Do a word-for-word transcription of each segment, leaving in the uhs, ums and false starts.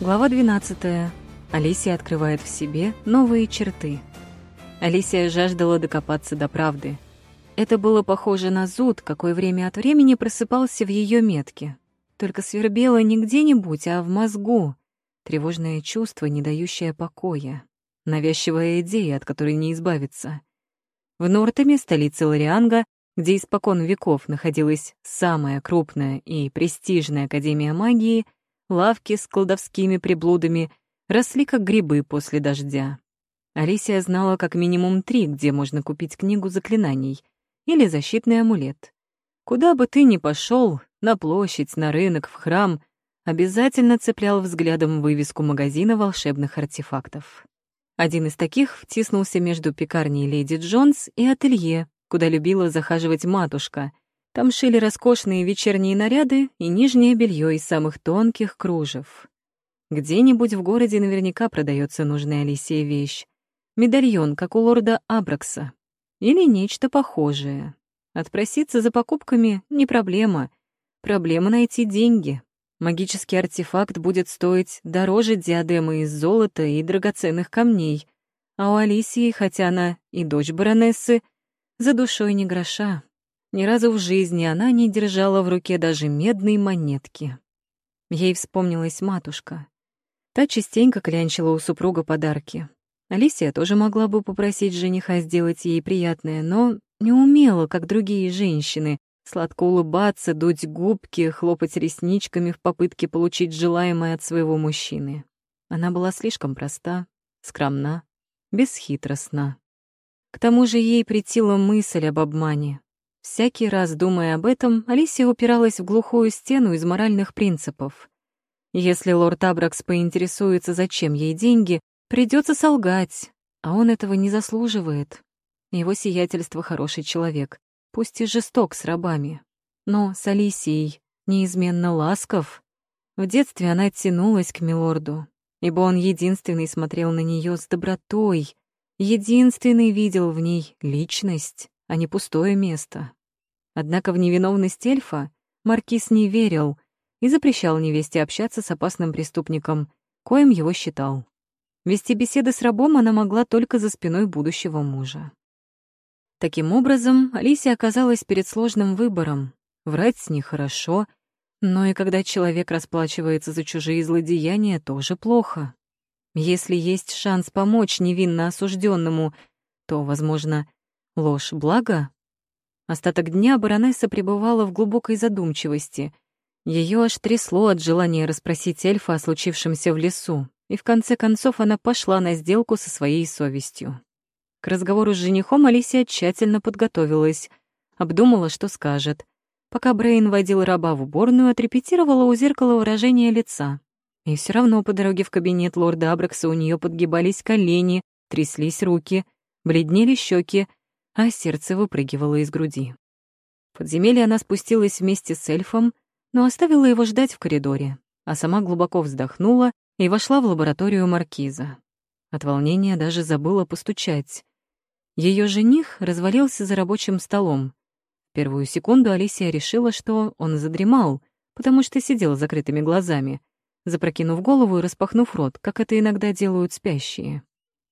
Глава двенадцатая. Алисия открывает в себе новые черты. Алисия жаждала докопаться до правды. Это было похоже на зуд, какой время от времени просыпался в ее метке. Только свербело не где-нибудь, а в мозгу. Тревожное чувство, не дающее покоя. Навязчивая идея, от которой не избавиться. В Нортаме, столице Лорианга, где испокон веков находилась самая крупная и престижная академия магии, лавки с колдовскими приблудами росли как грибы после дождя. Алисия знала как минимум три, где можно купить книгу заклинаний или защитный амулет. Куда бы ты ни пошел, на площадь, на рынок, в храм, обязательно цеплял взглядом вывеску магазина волшебных артефактов. Один из таких втиснулся между пекарней Леди Джонс и ателье, куда любила захаживать матушка. Там шили роскошные вечерние наряды и нижнее белье из самых тонких кружев. Где-нибудь в городе наверняка продается нужная Алисии вещь. Медальон, как у лорда Абракса. Или нечто похожее. Отпроситься за покупками — не проблема. Проблема — найти деньги. Магический артефакт будет стоить дороже диадемы из золота и драгоценных камней. А у Алисии, хотя она и дочь баронессы, за душой ни гроша. Ни разу в жизни она не держала в руке даже медной монетки. Ей вспомнилась матушка. Та частенько клянчила у супруга подарки. Алисия тоже могла бы попросить жениха сделать ей приятное, но не умела, как другие женщины, сладко улыбаться, дуть губки, хлопать ресничками в попытке получить желаемое от своего мужчины. Она была слишком проста, скромна, бесхитростна. К тому же ей претила мысль об обмане. Всякий раз, думая об этом, Алисия упиралась в глухую стену из моральных принципов. Если лорд Абракс поинтересуется, зачем ей деньги, придется солгать, а он этого не заслуживает. Его сиятельство хороший человек, пусть и жесток с рабами, но с Алисией неизменно ласков. В детстве она тянулась к милорду, ибо он единственный смотрел на нее с добротой, единственный видел в ней личность, а не пустое место. Однако в невиновность эльфа маркиз не верил и запрещал невесте общаться с опасным преступником, коим его считал. Вести беседы с рабом она могла только за спиной будущего мужа. Таким образом, Алисия оказалась перед сложным выбором. Врать нехорошо, но и когда человек расплачивается за чужие злодеяния, тоже плохо. Если есть шанс помочь невинно осужденному, то, возможно, ложь — благо? Остаток дня баронесса пребывала в глубокой задумчивости. Ее аж трясло от желания расспросить эльфа о случившемся в лесу, и в конце концов она пошла на сделку со своей совестью. К разговору с женихом Алисия тщательно подготовилась, обдумала, что скажет. Пока Брейн водил раба в уборную, отрепетировала у зеркала выражение лица. И все равно по дороге в кабинет лорда Абракса у нее подгибались колени, тряслись руки, бледнели щеки, а сердце выпрыгивало из груди. В подземелье она спустилась вместе с эльфом, но оставила его ждать в коридоре, а сама глубоко вздохнула и вошла в лабораторию маркиза. От волнения даже забыла постучать. Ее жених развалился за рабочим столом. В первую секунду Алисия решила, что он задремал, потому что сидел с закрытыми глазами, запрокинув голову и распахнув рот, как это иногда делают спящие.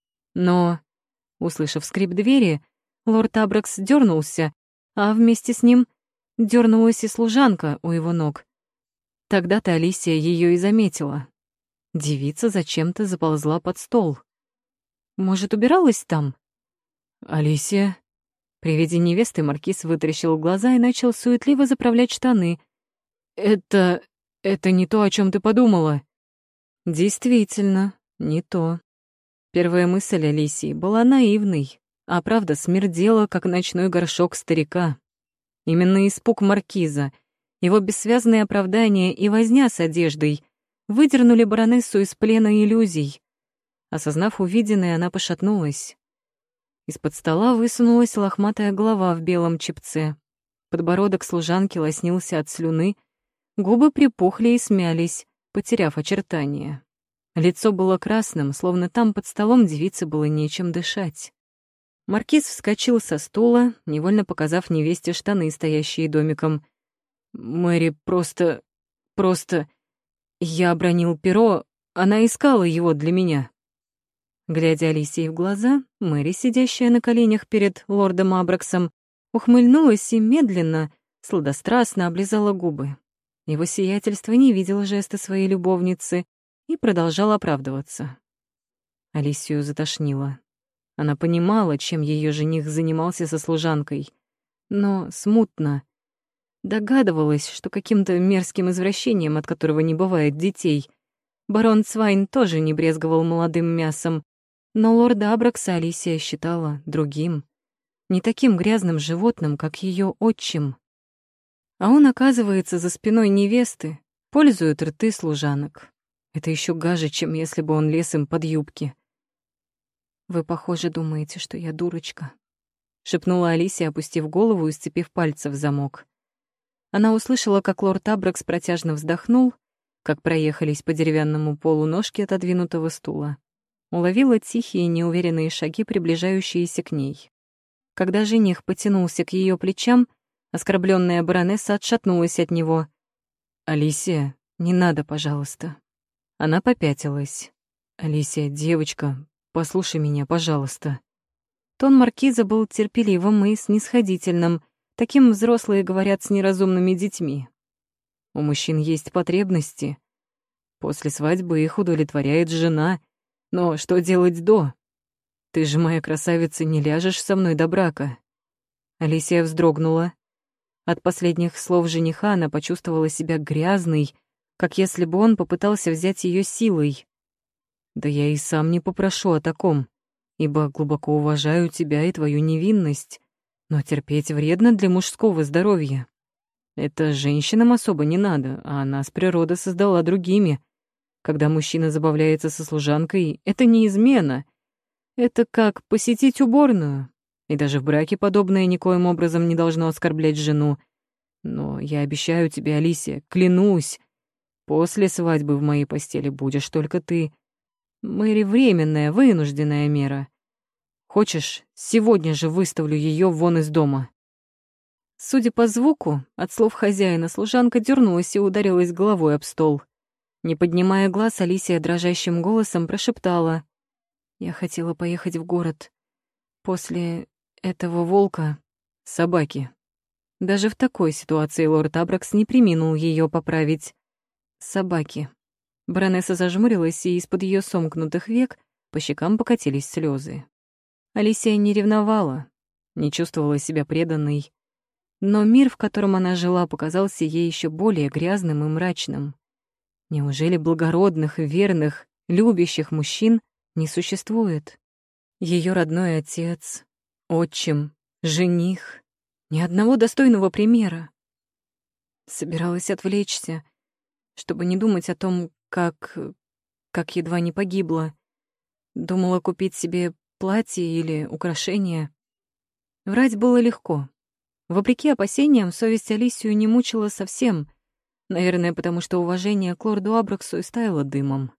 Но, услышав скрип двери, лорд Абракс дернулся, а вместе с ним дернулась и служанка у его ног. Тогда-то Алисия ее и заметила. Девица зачем-то заползла под стол. Может, убиралась там? «Алисия?» При виде невесты маркиз вытаращил глаза и начал суетливо заправлять штаны. «Это... это не то, о чем ты подумала». Действительно, не то. Первая мысль Алисии была наивной, а правда смердела, как ночной горшок старика. Именно испуг маркиза, его бессвязные оправдания и возня с одеждой выдернули баронессу из плена иллюзий. Осознав увиденное, она пошатнулась. Из-под стола высунулась лохматая голова в белом чепце. Подбородок служанки лоснился от слюны, губы припухли и смялись, потеряв очертания. Лицо было красным, словно там под столом девице было нечем дышать. Маркиз вскочил со стула, невольно показав невесте штаны, стоящие домиком. «Мэри, просто... просто... Я обронил перо, Она искала его для меня». Глядя Алисии в глаза, Мэри, сидящая на коленях перед лордом Абраксом, ухмыльнулась и медленно, сладострастно облизала губы. Его сиятельство не видел жеста своей любовницы и продолжал оправдываться. Алисию затошнило. Она понимала, чем ее жених занимался со служанкой, но смутно догадывалась, что каким-то мерзким извращением, от которого не бывает детей, барон Цвайн тоже не брезговал молодым мясом, но лорда Абракса Алисия считала другим, не таким грязным животным, как ее отчим. А он, оказывается, за спиной невесты, пользует рты служанок. Это еще гаже, чем если бы он лез им под юбки. «Вы, похоже, думаете, что я дурочка», — шепнула Алисия, опустив голову и сцепив пальцы в замок. Она услышала, как лорд Абракс протяжно вздохнул, как проехались по деревянному полу ножки отодвинутого стула. Уловила тихие, неуверенные шаги, приближающиеся к ней. Когда жених потянулся к ее плечам, оскорбленная баронесса отшатнулась от него. «Алисия, не надо, пожалуйста». Она попятилась. «Алисия, девочка, послушай меня, пожалуйста». Тон маркиза был терпеливым и снисходительным. Таким взрослые говорят с неразумными детьми. У мужчин есть потребности. После свадьбы их удовлетворяет жена. Но что делать до? Ты же, моя красавица, не ляжешь со мной до брака. Алисия вздрогнула. От последних слов жениха она почувствовала себя грязной, как если бы он попытался взять ее силой. Да я и сам не попрошу о таком, ибо глубоко уважаю тебя и твою невинность, но терпеть вредно для мужского здоровья. Это женщинам особо не надо, а нас природа создала другими. Когда мужчина забавляется со служанкой, это не измена. Это как посетить уборную. И даже в браке подобное никоим образом не должно оскорблять жену. Но я обещаю тебе, Алисия, клянусь, после свадьбы в моей постели будешь только ты. Мэри — временная, вынужденная мера. Хочешь, сегодня же выставлю ее вон из дома». Судя по звуку, от слов хозяина служанка дернулась и ударилась головой об стол. Не поднимая глаз, Алисия дрожащим голосом прошептала: «Я хотела поехать в город. После этого волка — собаки». Даже в такой ситуации лорд Абракс не преминул ее поправить. «Собаки». Баронесса зажмурилась, и из-под ее сомкнутых век по щекам покатились слезы. Алисия не ревновала, не чувствовала себя преданной. Но мир, в котором она жила, показался ей еще более грязным и мрачным. Неужели благородных, верных, любящих мужчин не существует? Ее родной отец, отчим, жених, ни одного достойного примера. Собиралась отвлечься, чтобы не думать о том, как... как едва не погибла. Думала купить себе платье или украшение. Врать было легко. Вопреки опасениям, совесть Алисию не мучила совсем, наверное, потому что уважение к лорду Абраксу и стаяло дымом.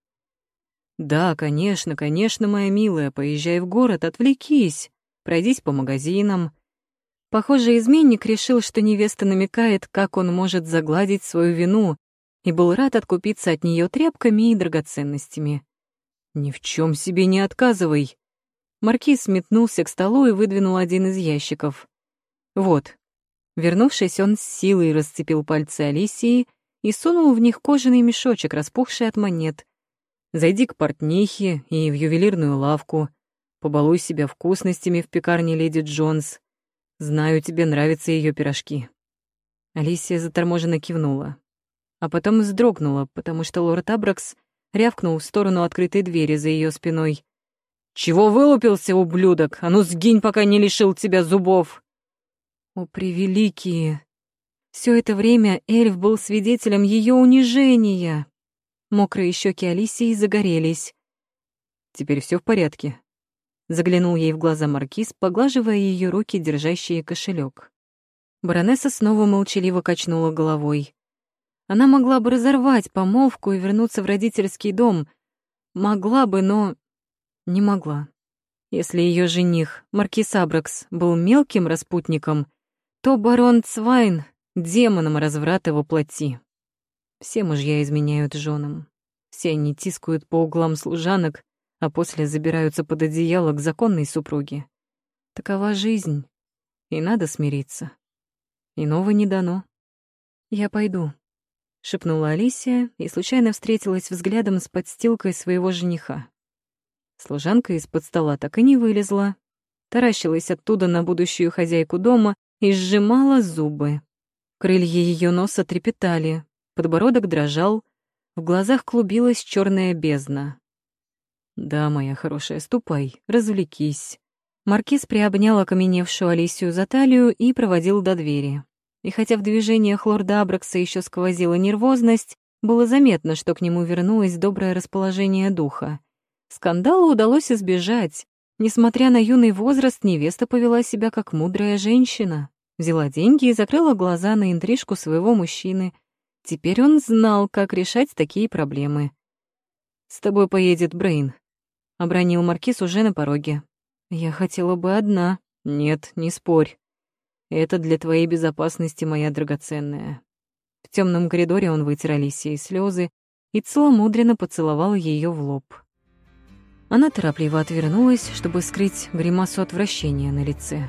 «Да, конечно, конечно, моя милая, поезжай в город, отвлекись, пройдись по магазинам». Похоже, изменник решил, что невеста намекает, как он может загладить свою вину, и был рад откупиться от нее тряпками и драгоценностями. «Ни в чем себе не отказывай». Маркиз метнулся к столу и выдвинул один из ящиков. «Вот». Вернувшись, он с силой расцепил пальцы Алисии и сунул в них кожаный мешочек, распухший от монет. «Зайди к портнихе и в ювелирную лавку. Побалуй себя вкусностями в пекарне леди Джонс. Знаю, тебе нравятся ее пирожки». Алисия заторможенно кивнула. А потом вздрогнула, потому что лорд Абракс рявкнул в сторону открытой двери за ее спиной. «Чего вылупился, ублюдок? А ну сгинь, пока не лишил тебя зубов!» О, превеликие! Все это время эльф был свидетелем ее унижения. Мокрые щеки Алисии загорелись. «Теперь все в порядке?» Заглянул ей в глаза маркиз, поглаживая ее руки, держащие кошелек. Баронесса снова молчаливо качнула головой. Она могла бы разорвать помолвку и вернуться в родительский дом. Могла бы, но не могла. Если ее жених, маркиз Абракс, был мелким распутником, то барон Цвайн — демоном разврата во плоти. Все мужья изменяют женам. Все они тискают по углам служанок, а после забираются под одеяло к законной супруге. Такова жизнь, и надо смириться. Иного не дано. «Я пойду», — шепнула Алисия и случайно встретилась взглядом с подстилкой своего жениха. Служанка из-под стола так и не вылезла, таращилась оттуда на будущую хозяйку дома и сжимала зубы. Крылья ее носа трепетали, подбородок дрожал, в глазах клубилась черная бездна. «Да, моя хорошая, ступай, развлекись». Маркиз приобнял окаменевшую Алисию за талию и проводил до двери. И хотя в движениях лорда Абракса еще сквозила нервозность, было заметно, что к нему вернулось доброе расположение духа. Скандала удалось избежать. Несмотря на юный возраст, невеста повела себя как мудрая женщина. Взяла деньги и закрыла глаза на интрижку своего мужчины. Теперь он знал, как решать такие проблемы. «С тобой поедет Брейн», — обронил маркиз уже на пороге. «Я хотела бы одна». «Нет, не спорь. Это для твоей безопасности, моя драгоценная». В темном коридоре он вытер Алисии слезы и целомудренно поцеловал ее в лоб. Она торопливо отвернулась, чтобы скрыть гримасу отвращения на лице.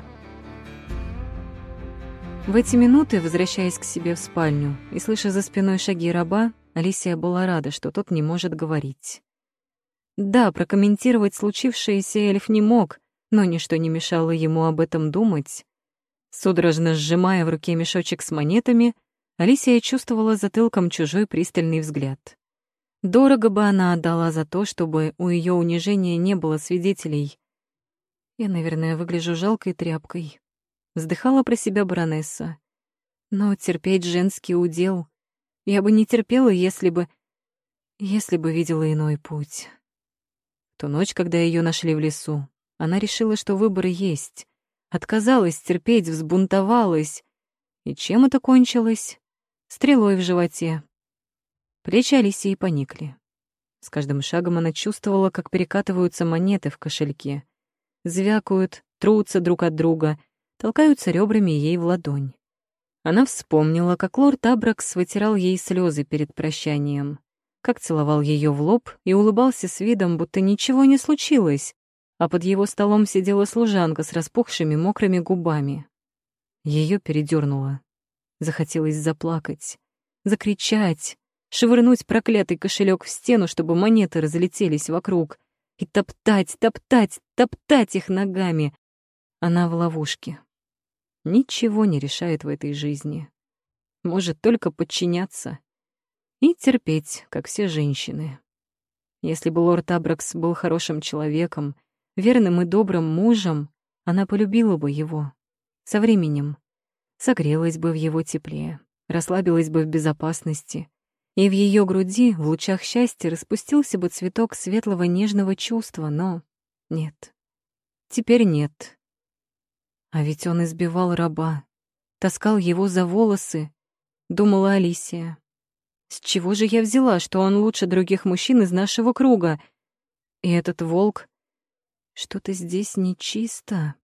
В эти минуты, возвращаясь к себе в спальню и слыша за спиной шаги раба, Алисия была рада, что тот не может говорить. Да, прокомментировать случившееся эльф не мог, но ничто не мешало ему об этом думать. Судорожно сжимая в руке мешочек с монетами, Алисия чувствовала затылком чужой пристальный взгляд. Дорого бы она отдала за то, чтобы у ее унижения не было свидетелей. «Я, наверное, выгляжу жалкой тряпкой», — вздыхала про себя баронесса. «Но терпеть женский удел. Я бы не терпела, если бы... если бы видела иной путь». В ту ночь, когда ее нашли в лесу, она решила, что выбор есть. Отказалась терпеть, взбунтовалась. И чем это кончилось? Стрелой в животе. Плечи Алисии поникли. С каждым шагом она чувствовала, как перекатываются монеты в кошельке. Звякают, трутся друг от друга, толкаются ребрами ей в ладонь. Она вспомнила, как лорд Абракс вытирал ей слезы перед прощанием, как целовал ее в лоб и улыбался с видом, будто ничего не случилось, а под его столом сидела служанка с распухшими мокрыми губами. Ее передёрнуло. Захотелось заплакать, закричать, швырнуть проклятый кошелек в стену, чтобы монеты разлетелись вокруг, и топтать, топтать, топтать их ногами. Она в ловушке. Ничего не решает в этой жизни. Может только подчиняться и терпеть, как все женщины. Если бы лорд Абракс был хорошим человеком, верным и добрым мужем, она полюбила бы его. Со временем согрелась бы в его тепле, расслабилась бы в безопасности, и в ее груди, в лучах счастья, распустился бы цветок светлого нежного чувства, но нет. Теперь нет. А ведь он избивал раба, таскал его за волосы, думала Алисия. С чего же я взяла, что он лучше других мужчин из нашего круга? И этот волк... Что-то здесь нечисто.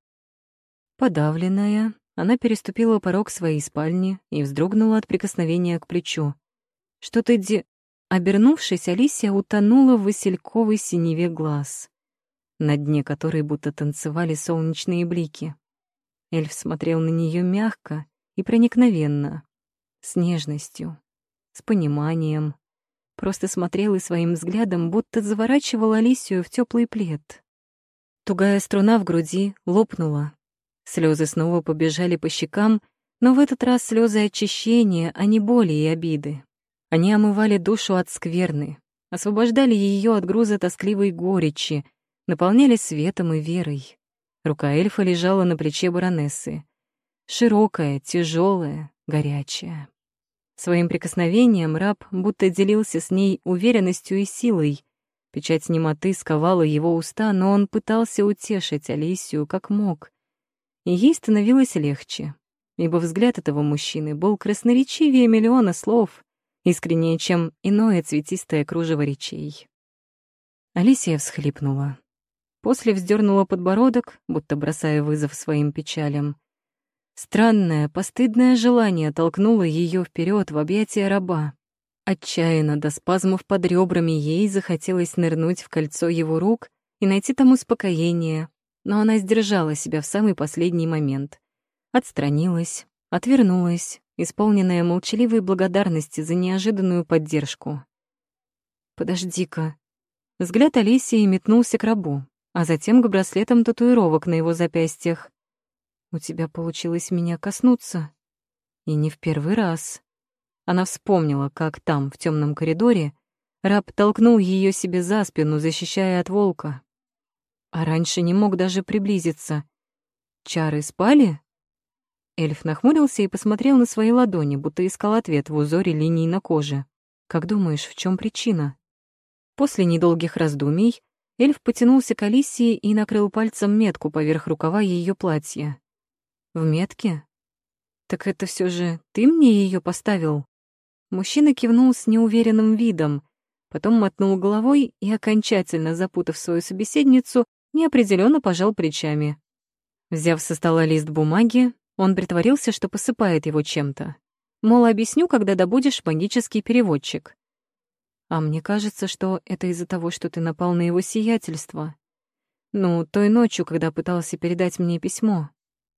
Подавленная, она переступила порог своей спальни и вздрогнула от прикосновения к плечу. «Что ты де...» Обернувшись, Алисия утонула в васильковой синеве глаз, на дне которой будто танцевали солнечные блики. Эльф смотрел на нее мягко и проникновенно, с нежностью, с пониманием. Просто смотрел и своим взглядом будто заворачивал Алисию в теплый плед. Тугая струна в груди лопнула. Слезы снова побежали по щекам, но в этот раз слезы очищения, а не боли и обиды. Они омывали душу от скверны, освобождали ее от груза тоскливой горечи, наполняли светом и верой. Рука эльфа лежала на плече баронессы. Широкая, тяжелая, горячая. Своим прикосновением раб будто делился с ней уверенностью и силой. Печать немоты сковала его уста, но он пытался утешить Алисию как мог. И ей становилось легче, ибо взгляд этого мужчины был красноречивее миллиона слов, искреннее, чем иное цветистое кружево речей. Алисия всхлипнула. После вздернула подбородок, будто бросая вызов своим печалям. Странное, постыдное желание толкнуло ее вперед в объятия раба. Отчаянно до спазмов под ребрами ей захотелось нырнуть в кольцо его рук и найти там успокоение, но она сдержала себя в самый последний момент. Отстранилась, отвернулась, исполненная молчаливой благодарности за неожиданную поддержку. «Подожди-ка». Взгляд Алисии метнулся к рабу, а затем к браслетам татуировок на его запястьях. «У тебя получилось меня коснуться. И не в первый раз». Она вспомнила, как там, в темном коридоре, раб толкнул ее себе за спину, защищая от волка. А раньше не мог даже приблизиться. Чары спали? Эльф нахмурился и посмотрел на свои ладони, будто искал ответ в узоре линий на коже. «Как думаешь, в чем причина?» После недолгих раздумий эльф потянулся к Алисии и накрыл пальцем метку поверх рукава ее платья. «В метке? Так это все же ты мне ее поставил?» Мужчина кивнул с неуверенным видом, потом мотнул головой и, окончательно запутав свою собеседницу, неопределенно пожал плечами. Взяв со стола лист бумаги, он притворился, что посыпает его чем-то. Мол, объясню, когда добудешь магический переводчик. А мне кажется, что это из-за того, что ты напал на его сиятельство. Ну, той ночью, когда пытался передать мне письмо.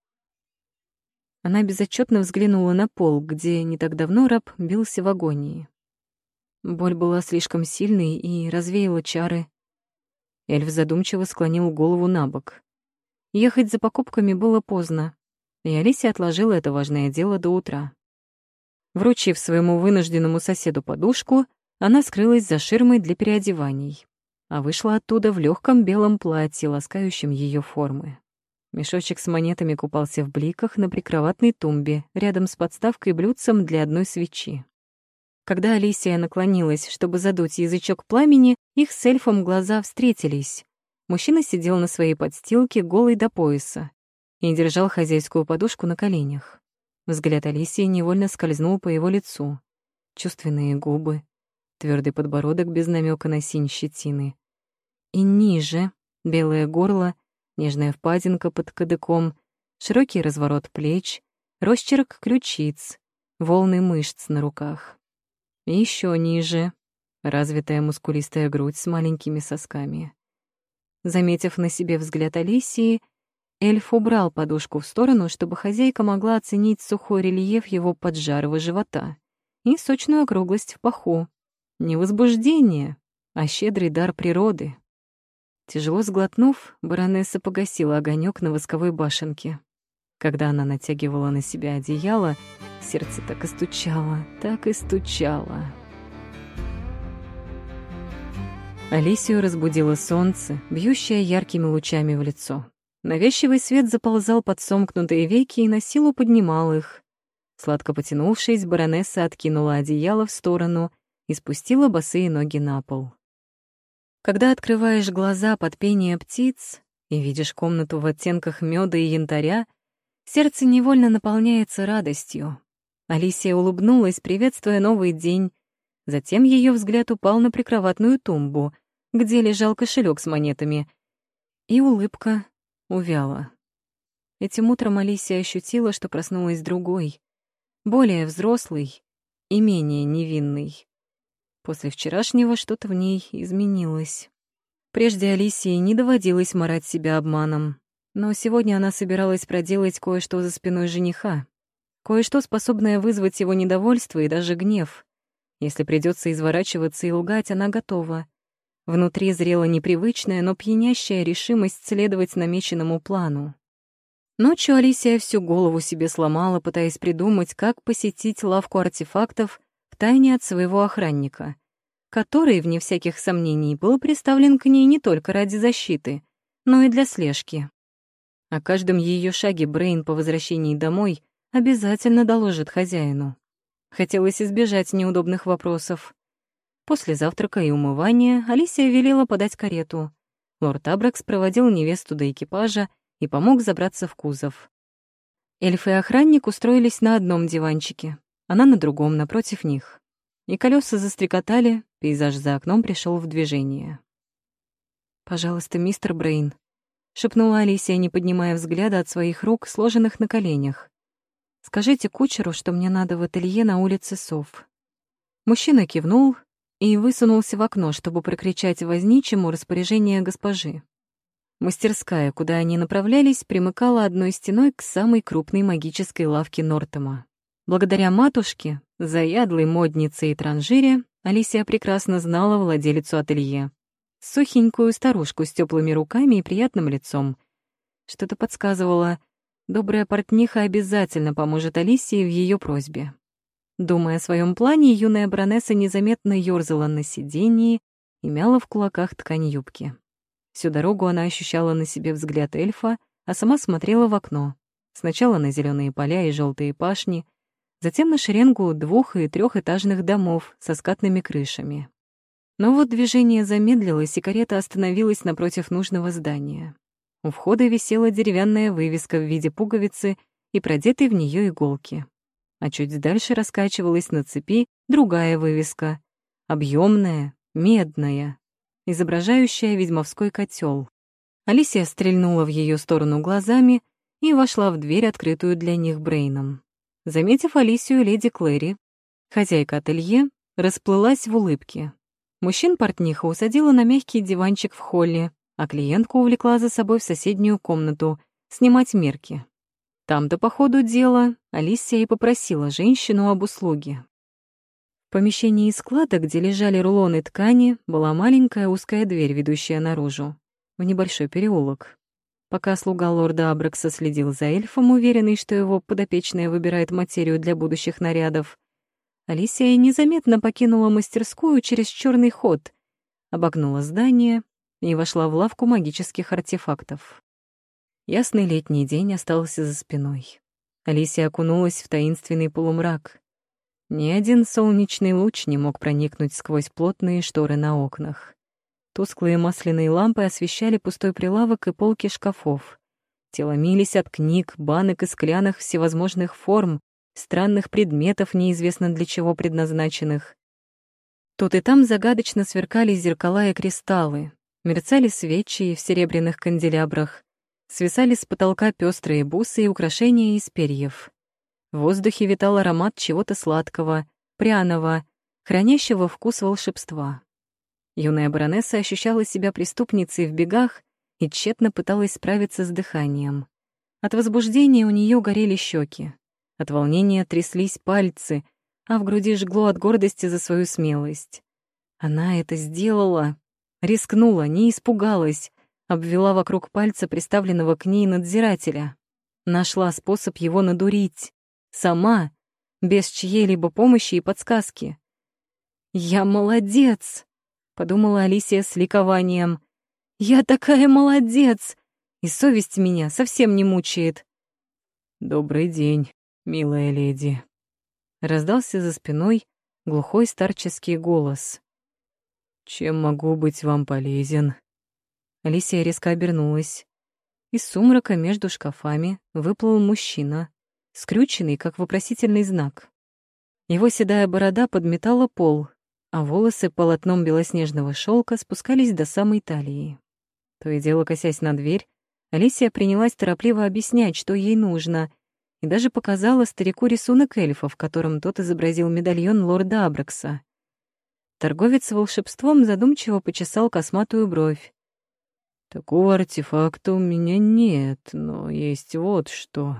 Она безотчетно взглянула на пол, где не так давно раб бился в агонии. Боль была слишком сильной и развеяла чары. Эльф задумчиво склонил голову на бок. Ехать за покупками было поздно, и Алисия отложила это важное дело до утра. Вручив своему вынужденному соседу подушку, она скрылась за ширмой для переодеваний, а вышла оттуда в легком белом платье, ласкающем ее формы. Мешочек с монетами купался в бликах на прикроватной тумбе, рядом с подставкой-блюдцем для одной свечи. Когда Алисия наклонилась, чтобы задуть язычок пламени, их с эльфом глаза встретились. Мужчина сидел на своей подстилке, голый до пояса, и держал хозяйскую подушку на коленях. Взгляд Алисии невольно скользнул по его лицу. Чувственные губы, твердый подбородок без намека на синь щетины. И ниже белое горло, нежная впадинка под кадыком, широкий разворот плеч, росчерк ключиц, волны мышц на руках. И еще ниже развитая мускулистая грудь с маленькими сосками. Заметив на себе взгляд Алисии, эльф убрал подушку в сторону, чтобы хозяйка могла оценить сухой рельеф его поджарого живота и сочную округлость в паху. Не возбуждение, а щедрый дар природы. Тяжело сглотнув, баронесса погасила огонек на восковой башенке. Когда она натягивала на себя одеяло, сердце так и стучало, так и стучало. Алисию разбудило солнце, бьющее яркими лучами в лицо. Навязчивый свет заползал под сомкнутые веки и на силу поднимал их. Сладко потянувшись, баронесса откинула одеяло в сторону и спустила босые ноги на пол. Когда открываешь глаза под пение птиц и видишь комнату в оттенках мёда и янтаря, сердце невольно наполняется радостью. Алисия улыбнулась, приветствуя новый день. Затем ее взгляд упал на прикроватную тумбу, где лежал кошелек с монетами, и улыбка увяла. Этим утром Алисия ощутила, что проснулась другой, более взрослой и менее невинной. После вчерашнего что-то в ней изменилось. Прежде Алисии не доводилось марать себя обманом, но сегодня она собиралась проделать кое-что за спиной жениха, кое-что, способное вызвать его недовольство и даже гнев. Если придется изворачиваться и лгать, она готова. Внутри зрела непривычная, но пьянящая решимость следовать намеченному плану. Ночью Алисия всю голову себе сломала, пытаясь придумать, как посетить лавку артефактов втайне от своего охранника, который, вне всяких сомнений, был приставлен к ней не только ради защиты, но и для слежки. О каждом ее шаге Брейн по возвращении домой обязательно доложит хозяину. Хотелось избежать неудобных вопросов. После завтрака и умывания Алисия велела подать карету. Лорд Абракс проводил невесту до экипажа и помог забраться в кузов. Эльф и охранник устроились на одном диванчике, она на другом, напротив них. И колеса застрекотали, пейзаж за окном пришел в движение. «Пожалуйста, мистер Брейн», — шепнула Алисия, не поднимая взгляда от своих рук, сложенных на коленях. «Скажите кучеру, что мне надо в ателье на улице Сов». Мужчина кивнул и высунулся в окно, чтобы прокричать возничему распоряжение госпожи. Мастерская, куда они направлялись, примыкала одной стеной к самой крупной магической лавке Нортема. Благодаря матушке, заядлой моднице и транжире, Алисия прекрасно знала владелицу ателье. Сухенькую старушку с теплыми руками и приятным лицом. Что-то подсказывало, добрая портниха обязательно поможет Алисии в ее просьбе. Думая о своем плане, юная баронесса незаметно ёрзала на сиденье и мяла в кулаках ткань юбки. Всю дорогу она ощущала на себе взгляд эльфа, а сама смотрела в окно. Сначала на зеленые поля и желтые пашни, затем на шеренгу двух- и трехэтажных домов со скатными крышами. Но вот движение замедлилось, и карета остановилась напротив нужного здания. У входа висела деревянная вывеска в виде пуговицы и продетой в нее иголки. А чуть дальше раскачивалась на цепи другая вывеска, объемная, медная, изображающая ведьмовской котел. Алисия стрельнула в ее сторону глазами и вошла в дверь, открытую для них Брейном. Заметив Алисию, леди Клэри, хозяйка ателье, расплылась в улыбке. Мужчин-портниха усадила на мягкий диванчик в холле, а клиентку увлекла за собой в соседнюю комнату снимать мерки. Там-то по ходу дела Алисия и попросила женщину об услуге. В помещении склада, где лежали рулоны ткани, была маленькая узкая дверь, ведущая наружу, в небольшой переулок. Пока слуга лорда Абракса следил за эльфом, уверенный, что его подопечная выбирает материю для будущих нарядов, Алисия незаметно покинула мастерскую через черный ход, обогнула здание и вошла в лавку магических артефактов. Ясный летний день остался за спиной. Алисия окунулась в таинственный полумрак. Ни один солнечный луч не мог проникнуть сквозь плотные шторы на окнах. Тусклые масляные лампы освещали пустой прилавок и полки шкафов. Те ломились от книг, банок и склянок всевозможных форм, странных предметов, неизвестно для чего предназначенных. Тут и там загадочно сверкали зеркала и кристаллы, мерцали свечи в серебряных канделябрах, свисали с потолка пестрые бусы и украшения из перьев. В воздухе витал аромат чего-то сладкого, пряного, хранящего вкус волшебства. Юная баронесса ощущала себя преступницей в бегах и тщетно пыталась справиться с дыханием. От возбуждения у нее горели щеки, от волнения тряслись пальцы, а в груди жгло от гордости за свою смелость. Она это сделала, рискнула, не испугалась, обвела вокруг пальца приставленного к ней надзирателя. Нашла способ его надурить. Сама, без чьей-либо помощи и подсказки. «Я молодец!» — подумала Алисия с ликованием. «Я такая молодец! И совесть меня совсем не мучает». «Добрый день, милая леди», — раздался за спиной глухой старческий голос. «Чем могу быть вам полезен?» Алисия резко обернулась. Из сумрака между шкафами выплыл мужчина, скрюченный, как вопросительный знак. Его седая борода подметала пол, а волосы полотном белоснежного шелка спускались до самой талии. То и дело, косясь на дверь, Алисия принялась торопливо объяснять, что ей нужно, и даже показала старику рисунок эльфа, в котором тот изобразил медальон лорда Абракса. Торговец волшебством задумчиво почесал косматую бровь. «Такого артефакта у меня нет, но есть вот что».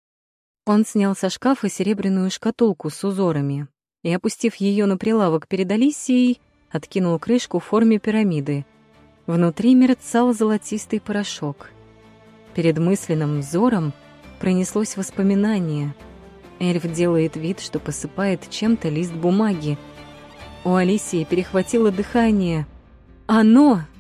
Он снял со шкафа серебряную шкатулку с узорами и, опустив ее на прилавок перед Алисией, откинул крышку в форме пирамиды. Внутри мерцал золотистый порошок. Перед мысленным взором пронеслось воспоминание. Эльф делает вид, что посыпает чем-то лист бумаги. У Алисии перехватило дыхание. Оно